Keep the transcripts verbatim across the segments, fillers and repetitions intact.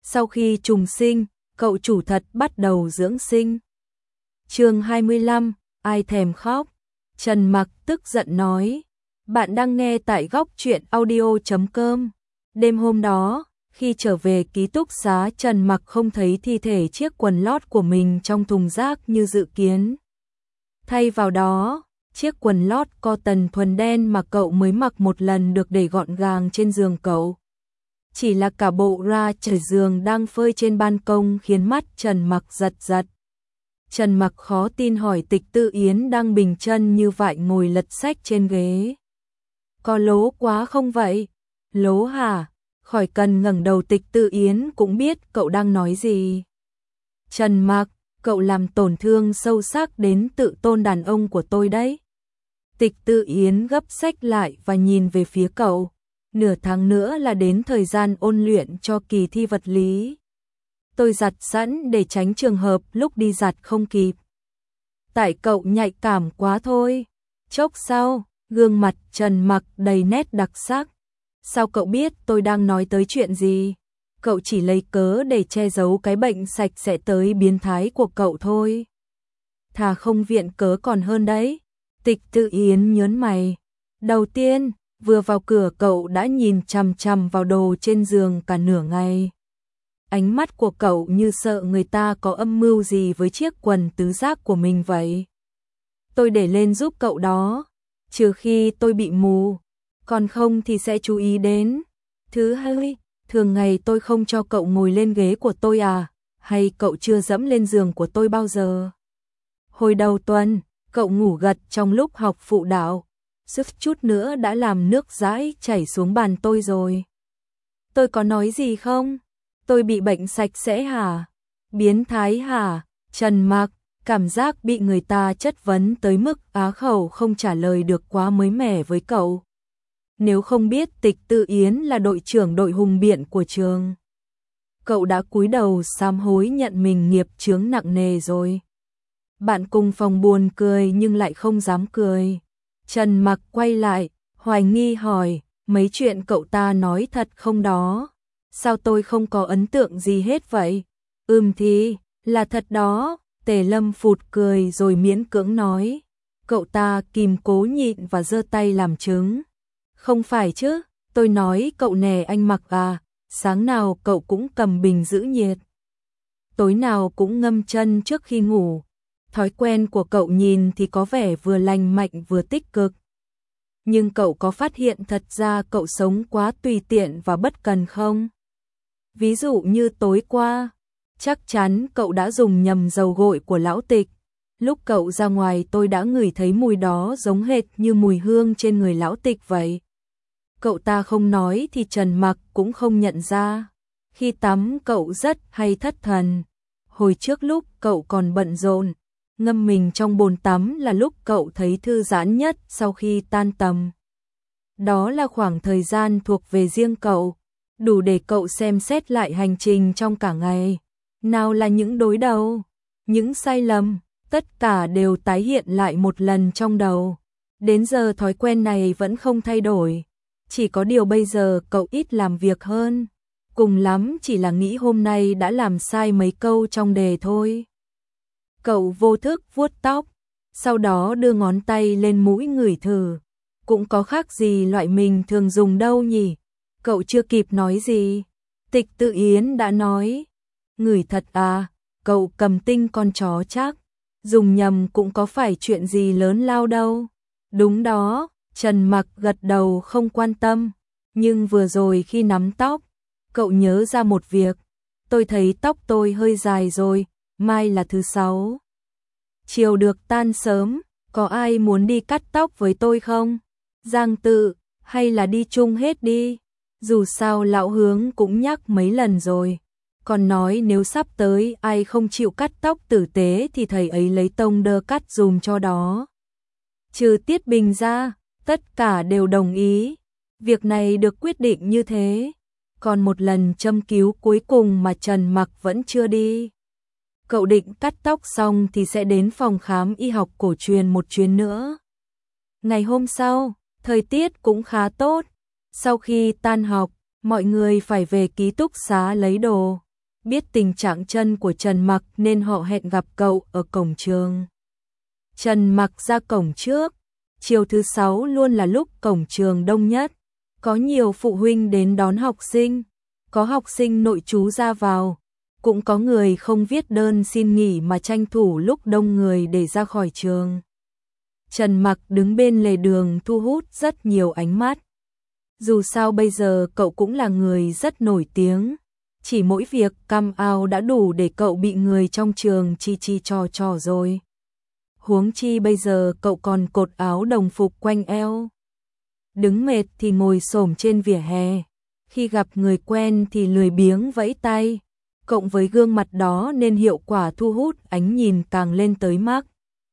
Sau khi trùng sinh, cậu chủ thật bắt đầu dưỡng sinh. Chương hai mươi lăm, ai thèm khóc. Trần Mặc tức giận nói, bạn đang nghe tại góc truyện audio chấm com. Đêm hôm đó, khi trở về ký túc xá, Trần Mặc không thấy thi thể chiếc quần lót của mình trong thùng rác như dự kiến. Thay vào đó, chiếc quần lót cotton thuần đen mà cậu mới mặc một lần được để gọn gàng trên giường cậu. Chỉ là cả bộ ra trải giường đang phơi trên ban công khiến mắt Trần Mặc giật giật. Trần Mặc khó tin hỏi Tịch Tư Yến đang bình chân như vậy ngồi lật sách trên ghế. Có lố quá không vậy? Lố hả? Khỏi cần ngẩng đầu, Tịch Tư Yến cũng biết cậu đang nói gì. Trần Mặc, cậu làm tổn thương sâu sắc đến tự tôn đàn ông của tôi đấy. Tịch Tư Yến gấp sách lại và nhìn về phía cậu. Nửa tháng nữa là đến thời gian ôn luyện cho kỳ thi vật lý. Tôi giặt sẵn để tránh trường hợp lúc đi giặt không kịp. Tại cậu nhạy cảm quá thôi. Chốc sau, gương mặt Trần Mặc đầy nét đặc sắc. Sao cậu biết tôi đang nói tới chuyện gì? Cậu chỉ lấy cớ để che giấu cái bệnh sạch sẽ tới biến thái của cậu thôi. Thà không viện cớ còn hơn đấy. Tịch Tư Yến nhớn mày. Đầu tiên, vừa vào cửa cậu đã nhìn chằm chằm vào đồ trên giường cả nửa ngày. Ánh mắt của cậu như sợ người ta có âm mưu gì với chiếc quần tứ giác của mình vậy. Tôi để lên giúp cậu đó, trừ khi tôi bị mù, còn không thì sẽ chú ý đến. Thứ hai, thường ngày tôi không cho cậu ngồi lên ghế của tôi à, hay cậu chưa dẫm lên giường của tôi bao giờ? Hồi đầu tuần, cậu ngủ gật trong lúc học phụ đạo, suýt chút nữa đã làm nước dãi chảy xuống bàn tôi rồi. Tôi có nói gì không? Tôi bị bệnh sạch sẽ hả? Biến thái hả? Trần Mặc, cảm giác bị người ta chất vấn tới mức á khẩu không trả lời được quá mới mẻ với cậu. Nếu không biết Tịch Tư Yến là đội trưởng đội hùng biện của trường, cậu đã cúi đầu sám hối nhận mình nghiệp chướng nặng nề rồi. Bạn cùng phòng buồn cười nhưng lại không dám cười. Trần Mặc quay lại, hoài nghi hỏi, mấy chuyện cậu ta nói thật không đó? Sao tôi không có ấn tượng gì hết vậy? Ừm thì, là thật đó. Tề Lâm phụt cười rồi miễn cưỡng nói. Cậu ta kìm cố nhịn và giơ tay làm chứng. Không phải chứ, tôi nói cậu nè anh Mặc à, sáng nào cậu cũng cầm bình giữ nhiệt. Tối nào cũng ngâm chân trước khi ngủ. Thói quen của cậu nhìn thì có vẻ vừa lành mạnh vừa tích cực. Nhưng cậu có phát hiện thật ra cậu sống quá tùy tiện và bất cần không? Ví dụ như tối qua, chắc chắn cậu đã dùng nhầm dầu gội của lão Tịch. Lúc cậu ra ngoài tôi đã ngửi thấy mùi đó giống hệt như mùi hương trên người lão Tịch vậy. Cậu ta không nói thì Trần Mặc cũng không nhận ra. Khi tắm cậu rất hay thất thần. Hồi trước lúc cậu còn bận rộn, ngâm mình trong bồn tắm là lúc cậu thấy thư giãn nhất sau khi tan tầm. Đó là khoảng thời gian thuộc về riêng cậu, đủ để cậu xem xét lại hành trình trong cả ngày. Nào là những đối đầu, những sai lầm, tất cả đều tái hiện lại một lần trong đầu. Đến giờ thói quen này vẫn không thay đổi, chỉ có điều bây giờ cậu ít làm việc hơn. Cùng lắm chỉ là nghĩ hôm nay đã làm sai mấy câu trong đề thôi. Cậu vô thức vuốt tóc, sau đó đưa ngón tay lên mũi ngửi thử. Cũng có khác gì loại mình thường dùng đâu nhỉ? Cậu chưa kịp nói gì, Tịch Tư Yến đã nói. Ngửi thật à, cậu cầm tinh con chó chắc. Dùng nhầm cũng có phải chuyện gì lớn lao đâu. Đúng đó, Trần Mặc gật đầu không quan tâm. Nhưng vừa rồi khi nắm tóc, cậu nhớ ra một việc. Tôi thấy tóc tôi hơi dài rồi, mai là thứ sáu. Chiều được tan sớm, có ai muốn đi cắt tóc với tôi không? Giang Tự, hay là đi chung hết đi. Dù sao lão Hướng cũng nhắc mấy lần rồi. Còn nói nếu sắp tới ai không chịu cắt tóc tử tế thì thầy ấy lấy tông đơ cắt dùm cho đó. Trừ Tiết Bình ra, tất cả đều đồng ý. Việc này được quyết định như thế. Còn một lần châm cứu cuối cùng mà Trần Mặc vẫn chưa đi. Cậu định cắt tóc xong thì sẽ đến phòng khám y học cổ truyền một chuyến nữa. Ngày hôm sau, thời tiết cũng khá tốt. Sau khi tan học, mọi người phải về ký túc xá lấy đồ. biết tình trạng chân của Trần Mặc nên họ hẹn gặp cậu ở cổng trường. Trần Mặc ra cổng trước, chiều thứ sáu luôn là lúc cổng trường đông nhất, có nhiều phụ huynh đến đón học sinh, có học sinh nội trú ra vào, cũng có người không viết đơn xin nghỉ mà tranh thủ lúc đông người để ra khỏi trường. Trần Mặc đứng bên lề đường thu hút rất nhiều ánh mắt. Dù sao bây giờ cậu cũng là người rất nổi tiếng, chỉ mỗi việc come out đã đủ để cậu bị người trong trường chi chi trò trò rồi. Huống chi bây giờ cậu còn cột áo đồng phục quanh eo. Đứng mệt thì ngồi xổm trên vỉa hè, khi gặp người quen thì lười biếng vẫy tay, cộng với gương mặt đó nên hiệu quả thu hút ánh nhìn càng lên tới mắt.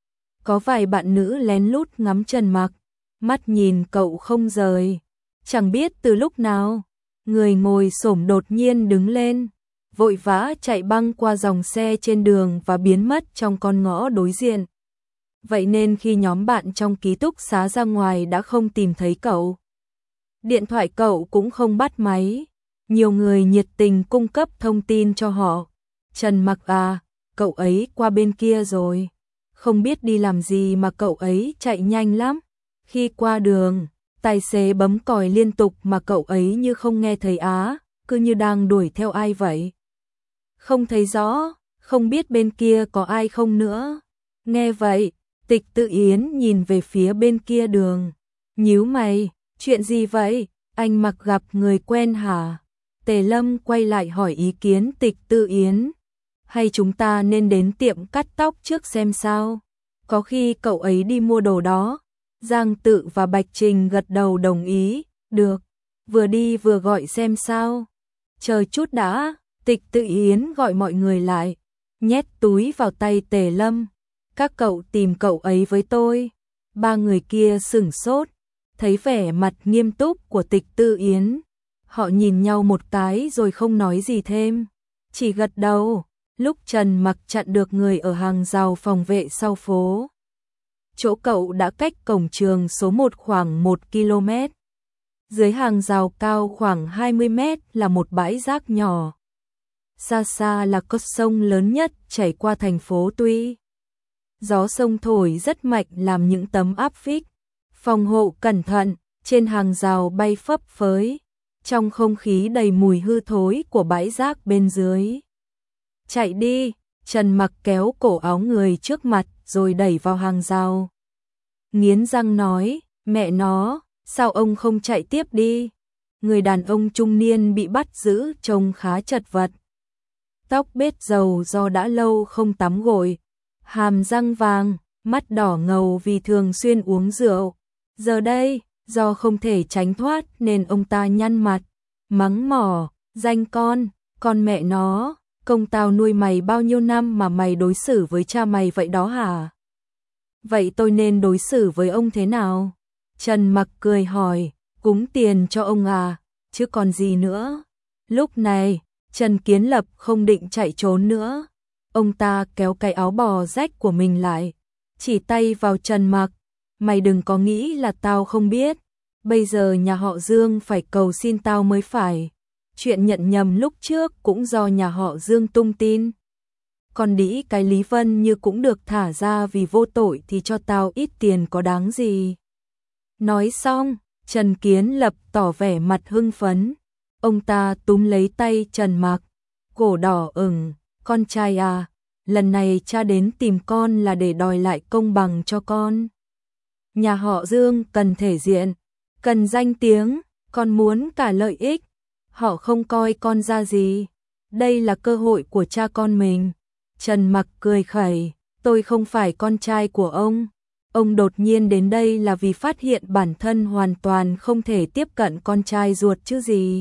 Có vài bạn nữ lén lút ngắm Trần Mặc, mắt nhìn cậu không rời. Chẳng biết từ lúc nào, người ngồi xổm đột nhiên đứng lên, vội vã chạy băng qua dòng xe trên đường và biến mất trong con ngõ đối diện. Vậy nên khi nhóm bạn trong ký túc xá ra ngoài đã không tìm thấy cậu. Điện thoại cậu cũng không bắt máy. Nhiều người nhiệt tình cung cấp thông tin cho họ. Trần Mặc à, cậu ấy qua bên kia rồi. Không biết đi làm gì mà cậu ấy chạy nhanh lắm. Khi qua đường, tài xế bấm còi liên tục mà cậu ấy như không nghe thấy á, cứ như đang đuổi theo ai vậy. Không thấy rõ, không biết bên kia có ai không nữa. Nghe vậy, Tịch Tự Yến nhìn về phía bên kia đường. Nhíu mày, chuyện gì vậy? Anh Mặc gặp người quen hả? Tề Lâm quay lại hỏi ý kiến Tịch Tự Yến. Hay chúng ta nên đến tiệm cắt tóc trước xem sao? Có khi cậu ấy đi mua đồ đó. Giang Tự và Bạch Trình gật đầu đồng ý. Được, vừa đi vừa gọi xem sao. Chờ chút đã, Tịch Tự Yến gọi mọi người lại, nhét túi vào tay Tề Lâm. Các cậu tìm cậu ấy với tôi. Ba người kia sửng sốt, thấy vẻ mặt nghiêm túc của Tịch Tự Yến. Họ nhìn nhau một cái rồi không nói gì thêm, chỉ gật đầu. Lúc Trần Mặc chặn được người ở hàng rào phòng vệ sau phố. Chỗ cậu đã cách cổng trường số một khoảng một ki lô mét. Dưới hàng rào cao khoảng hai mươi mét là một bãi rác nhỏ. Xa xa là con sông lớn nhất chảy qua thành phố Tuy. Gió sông thổi rất mạnh làm những tấm áp phích phòng hộ cẩn thận trên hàng rào bay phấp phới. Trong không khí đầy mùi hư thối của bãi rác bên dưới. Chạy đi, Trần Mặc kéo cổ áo người trước mặt rồi đẩy vào hàng rào. Nghiến răng nói, mẹ nó, sao ông không chạy tiếp đi? Người đàn ông trung niên bị bắt giữ trông khá chật vật. Tóc bết dầu do đã lâu không tắm gội, hàm răng vàng, mắt đỏ ngầu vì thường xuyên uống rượu. Giờ đây, do không thể tránh thoát nên ông ta nhăn mặt, mắng mỏ, danh con, con mẹ nó, công tao nuôi mày bao nhiêu năm mà mày đối xử với cha mày vậy đó hả? Vậy tôi nên đối xử với ông thế nào? Trần Mặc cười hỏi, cúng tiền cho ông à, chứ còn gì nữa. Lúc này, Trần Kiến Lập không định chạy trốn nữa. Ông ta kéo cái áo bò rách của mình lại, chỉ tay vào Trần Mặc. Mày đừng có nghĩ là tao không biết. Bây giờ nhà họ Dương phải cầu xin tao mới phải. Chuyện nhận nhầm lúc trước cũng do nhà họ Dương tung tin. Còn đĩ cái Lý Vân Như cũng được thả ra vì vô tội thì cho tao ít tiền có đáng gì. Nói xong, Trần Kiến Lập tỏ vẻ mặt hưng phấn. Ông ta túm lấy tay Trần Mặc, cổ đỏ ửng, con trai à, lần này cha đến tìm con là để đòi lại công bằng cho con. Nhà họ Dương cần thể diện, cần danh tiếng, con muốn cả lợi ích. Họ không coi con ra gì. Đây là cơ hội của cha con mình. Trần Mặc cười khẩy, tôi không phải con trai của ông. Ông đột nhiên đến đây là vì phát hiện bản thân hoàn toàn không thể tiếp cận con trai ruột chứ gì.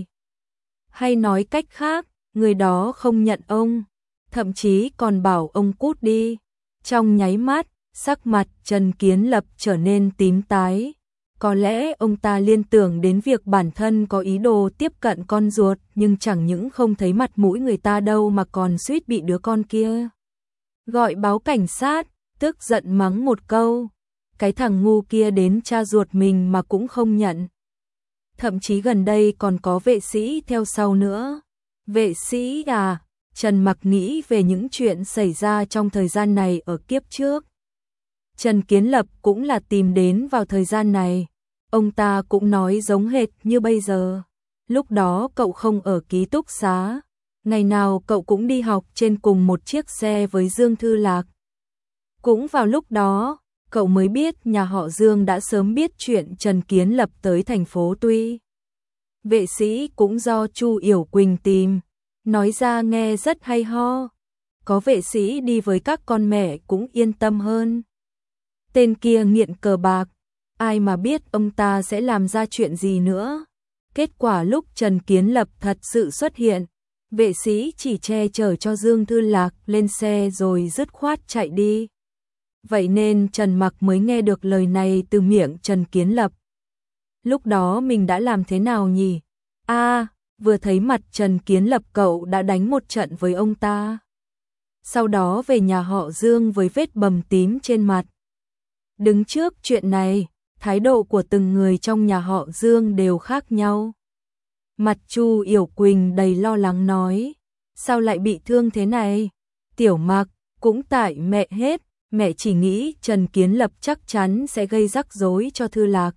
Hay nói cách khác, người đó không nhận ông, thậm chí còn bảo ông cút đi. Trong nháy mắt, sắc mặt Trần Kiến Lập trở nên tím tái. Có lẽ ông ta liên tưởng đến việc bản thân có ý đồ tiếp cận con ruột, nhưng chẳng những không thấy mặt mũi người ta đâu mà còn suýt bị đứa con kia gọi báo cảnh sát, tức giận mắng một câu. Cái thằng ngu kia đến cha ruột mình mà cũng không nhận. Thậm chí gần đây còn có vệ sĩ theo sau nữa. Vệ sĩ à? Trần Mặc nghĩ về những chuyện xảy ra trong thời gian này ở kiếp trước. Trần Kiến Lập cũng là tìm đến vào thời gian này. Ông ta cũng nói giống hệt như bây giờ. Lúc đó cậu không ở ký túc xá. Ngày nào cậu cũng đi học trên cùng một chiếc xe với Dương Thư Lạc. Cũng vào lúc đó, cậu mới biết nhà họ Dương đã sớm biết chuyện Trần Kiến Lập tới thành phố Tuy. Vệ sĩ cũng do Chu Yểu Quỳnh tìm. Nói ra nghe rất hay ho. Có vệ sĩ đi với các con mẹ cũng yên tâm hơn. Tên kia nghiện cờ bạc. Ai mà biết ông ta sẽ làm ra chuyện gì nữa. Kết quả lúc Trần Kiến Lập thật sự xuất hiện, vệ sĩ chỉ che chở cho Dương Thư Lạc lên xe rồi dứt khoát chạy đi. Vậy nên Trần Mặc mới nghe được lời này từ miệng Trần Kiến Lập. Lúc đó mình đã làm thế nào nhỉ? A, à, vừa thấy mặt Trần Kiến Lập cậu đã đánh một trận với ông ta. Sau đó về nhà họ Dương với vết bầm tím trên mặt. Đứng trước chuyện này, thái độ của từng người trong nhà họ Dương đều khác nhau. Mặt Chu Yểu Quỳnh đầy lo lắng nói, sao lại bị thương thế này? Tiểu Mặc, cũng tại mẹ hết, mẹ chỉ nghĩ Trần Kiến Lập chắc chắn sẽ gây rắc rối cho Thư Lạc.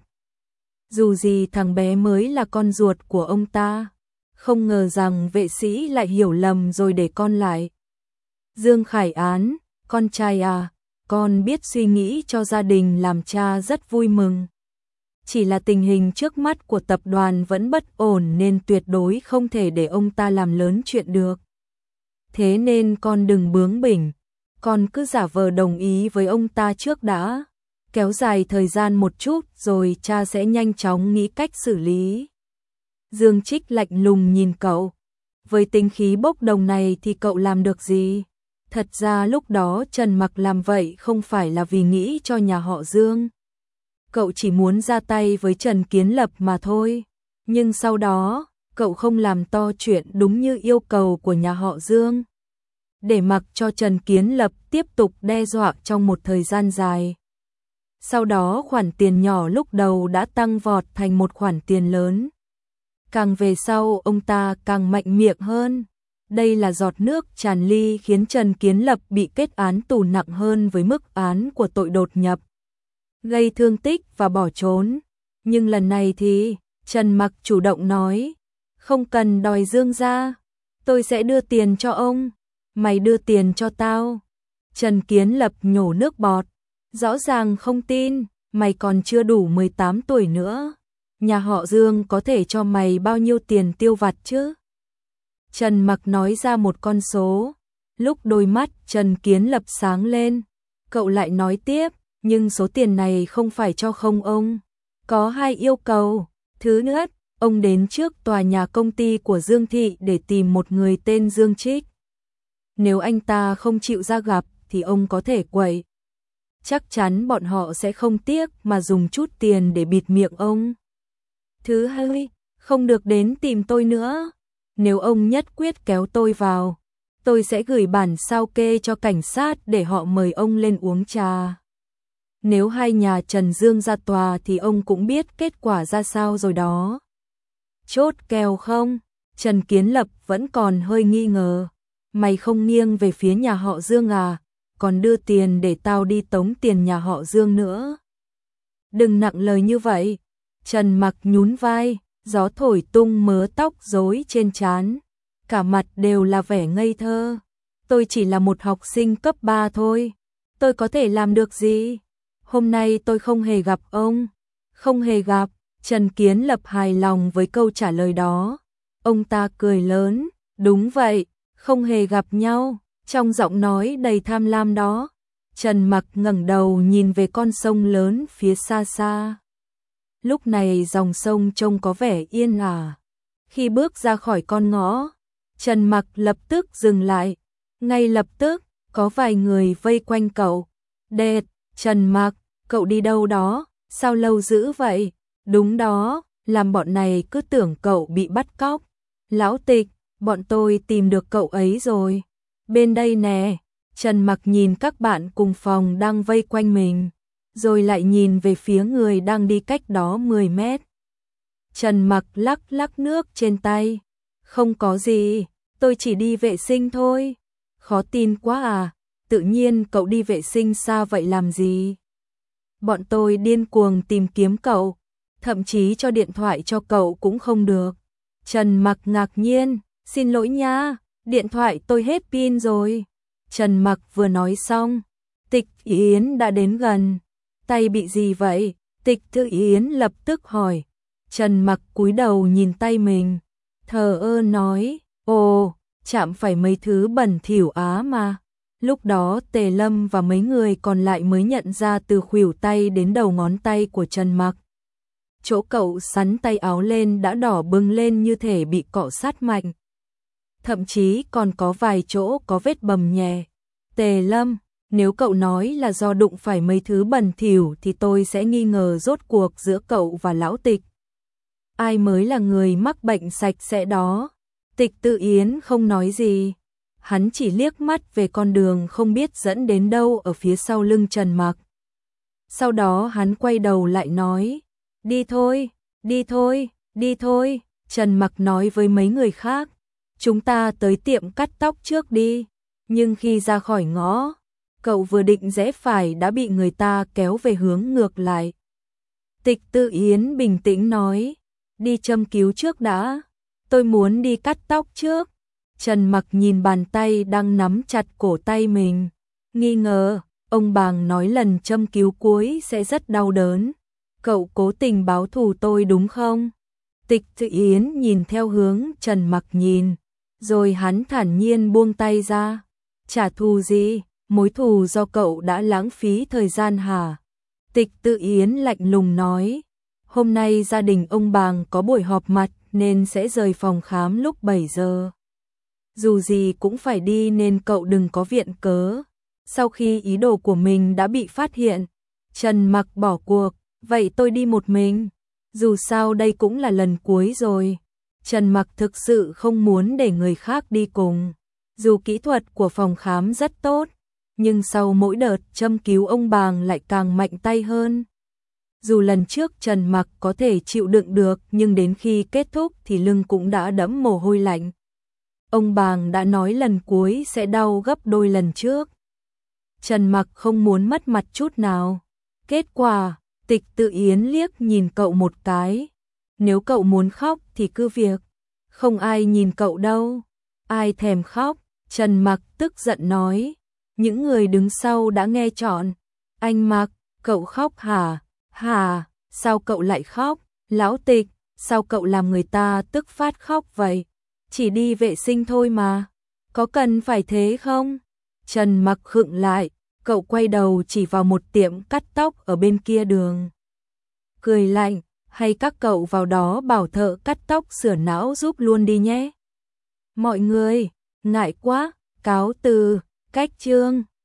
Dù gì thằng bé mới là con ruột của ông ta, không ngờ rằng vệ sĩ lại hiểu lầm rồi để con lại. Dương Khải Án, con trai à, con biết suy nghĩ cho gia đình làm cha rất vui mừng. Chỉ là tình hình trước mắt của tập đoàn vẫn bất ổn nên tuyệt đối không thể để ông ta làm lớn chuyện được. Thế nên con đừng bướng bỉnh, con cứ giả vờ đồng ý với ông ta trước đã. Kéo dài thời gian một chút rồi cha sẽ nhanh chóng nghĩ cách xử lý. Dương Trích lạnh lùng nhìn cậu. Với tính khí bốc đồng này thì cậu làm được gì? Thật ra lúc đó Trần Mặc làm vậy không phải là vì nghĩ cho nhà họ Dương. Cậu chỉ muốn ra tay với Trần Kiến Lập mà thôi. Nhưng sau đó, cậu không làm to chuyện đúng như yêu cầu của nhà họ Dương. Để mặc cho Trần Kiến Lập tiếp tục đe dọa trong một thời gian dài. Sau đó khoản tiền nhỏ lúc đầu đã tăng vọt thành một khoản tiền lớn. Càng về sau ông ta càng mạnh miệng hơn. Đây là giọt nước tràn ly khiến Trần Kiến Lập bị kết án tù nặng hơn với mức án của tội đột nhập, gây thương tích và bỏ trốn. Nhưng lần này thì Trần Mặc chủ động nói, không cần đòi Dương ra, tôi sẽ đưa tiền cho ông, mày đưa tiền cho tao. Trần Kiến Lập nhổ nước bọt, rõ ràng không tin, mày còn chưa đủ mười tám tuổi nữa. Nhà họ Dương có thể cho mày bao nhiêu tiền tiêu vặt chứ? Trần Mặc nói ra một con số, lúc đôi mắt Trần Kiến Lập sáng lên, cậu lại nói tiếp, nhưng số tiền này không phải cho không ông. Có hai yêu cầu, thứ nhất, ông đến trước tòa nhà công ty của Dương Thị để tìm một người tên Dương Trích. Nếu anh ta không chịu ra gặp thì ông có thể quậy. Chắc chắn bọn họ sẽ không tiếc mà dùng chút tiền để bịt miệng ông. Thứ hai, không được đến tìm tôi nữa. Nếu ông nhất quyết kéo tôi vào, tôi sẽ gửi bản sao kê cho cảnh sát để họ mời ông lên uống trà. Nếu hai nhà Trần Dương ra tòa thì ông cũng biết kết quả ra sao rồi đó. Chốt kèo không? Trần Kiến Lập vẫn còn hơi nghi ngờ. Mày không nghiêng về phía nhà họ Dương à? Còn đưa tiền để tao đi tống tiền nhà họ Dương nữa. Đừng nặng lời như vậy. Trần Mặc nhún vai, gió thổi tung mớ tóc rối trên trán. Cả mặt đều là vẻ ngây thơ. Tôi chỉ là một học sinh cấp ba thôi. Tôi có thể làm được gì? Hôm nay tôi không hề gặp ông. Không hề gặp. Trần Kiến Lập hài lòng với câu trả lời đó. Ông ta cười lớn. Đúng vậy, không hề gặp nhau. Trong giọng nói đầy tham lam đó, Trần Mặc ngẩng đầu nhìn về con sông lớn phía xa xa. Lúc này dòng sông trông có vẻ yên ả. Khi bước ra khỏi con ngõ, Trần Mặc lập tức dừng lại. Ngay lập tức, có vài người vây quanh cậu. Đệt, Trần Mặc, cậu đi đâu đó, sao lâu dữ vậy? Đúng đó, làm bọn này cứ tưởng cậu bị bắt cóc. Lão Tịch, bọn tôi tìm được cậu ấy rồi. Bên đây nè. Trần Mặc nhìn các bạn cùng phòng đang vây quanh mình, rồi lại nhìn về phía người đang đi cách đó mười mét. Trần Mặc lắc lắc nước trên tay. Không có gì, tôi chỉ đi vệ sinh thôi. Khó tin quá à, tự nhiên cậu đi vệ sinh xa vậy làm gì? Bọn tôi điên cuồng tìm kiếm cậu, thậm chí cho điện thoại cho cậu cũng không được. Trần Mặc ngạc nhiên, xin lỗi nha, điện thoại tôi hết pin rồi. Trần Mặc vừa nói xong, Tịch Yến đã đến gần. Tay bị gì vậy? Tịch Thư Yến lập tức hỏi. Trần Mặc cúi đầu nhìn tay mình, thờ ơ nói, ồ, chạm phải mấy thứ bẩn thỉu á mà. Lúc đó Tề Lâm và mấy người còn lại mới nhận ra từ khuỷu tay đến đầu ngón tay của Trần Mặc. Chỗ cậu sắn tay áo lên đã đỏ bừng lên như thể bị cọ sát mạnh. Thậm chí còn có vài chỗ có vết bầm nhẹ. Tề Lâm, nếu cậu nói là do đụng phải mấy thứ bẩn thỉu thì tôi sẽ nghi ngờ rốt cuộc giữa cậu và lão Tịch. Ai mới là người mắc bệnh sạch sẽ đó? Tịch Tự Yến không nói gì. Hắn chỉ liếc mắt về con đường không biết dẫn đến đâu ở phía sau lưng Trần Mặc. Sau đó hắn quay đầu lại nói, đi thôi, đi thôi, đi thôi. Trần Mặc nói với mấy người khác, chúng ta tới tiệm cắt tóc trước đi. Nhưng khi ra khỏi ngõ, cậu vừa định rẽ phải đã bị người ta kéo về hướng ngược lại. Tịch Tự Yến bình tĩnh nói, đi châm cứu trước đã, tôi muốn đi cắt tóc trước. Trần Mặc nhìn bàn tay đang nắm chặt cổ tay mình, nghi ngờ, ông Bàng nói lần châm cứu cuối sẽ rất đau đớn. Cậu cố tình báo thù tôi đúng không? Tịch Tự Yến nhìn theo hướng Trần Mặc nhìn, rồi hắn thản nhiên buông tay ra. Trả thù gì? Mối thù do cậu đã lãng phí thời gian hả? Tịch Tự Yến lạnh lùng nói, hôm nay gia đình ông Bàng có buổi họp mặt nên sẽ rời phòng khám lúc bảy giờ. Dù gì cũng phải đi nên cậu đừng có viện cớ. Sau khi ý đồ của mình đã bị phát hiện, Trần Mặc bỏ cuộc, vậy tôi đi một mình. Dù sao đây cũng là lần cuối rồi. Trần Mặc thực sự không muốn để người khác đi cùng. Dù kỹ thuật của phòng khám rất tốt, nhưng sau mỗi đợt châm cứu ông Bàng lại càng mạnh tay hơn. Dù lần trước Trần Mặc có thể chịu đựng được nhưng đến khi kết thúc thì lưng cũng đã đẫm mồ hôi lạnh. Ông Bàng đã nói lần cuối sẽ đau gấp đôi lần trước. Trần Mặc không muốn mất mặt chút nào. Kết quả, Tịch Tự Yến liếc nhìn cậu một cái. Nếu cậu muốn khóc thì cứ việc. Không ai nhìn cậu đâu. Ai thèm khóc, Trần Mặc tức giận nói. Những người đứng sau đã nghe trọn. Anh Mặc, cậu khóc hả? Hả? Sao cậu lại khóc? Lão Tịch, sao cậu làm người ta tức phát khóc vậy? Chỉ đi vệ sinh thôi mà. Có cần phải thế không? Trần Mặc khựng lại, cậu quay đầu chỉ vào một tiệm cắt tóc ở bên kia đường. Cười lạnh, hay các cậu vào đó bảo thợ cắt tóc sửa não giúp luôn đi nhé. Mọi người, ngại quá, cáo từ, cách chương.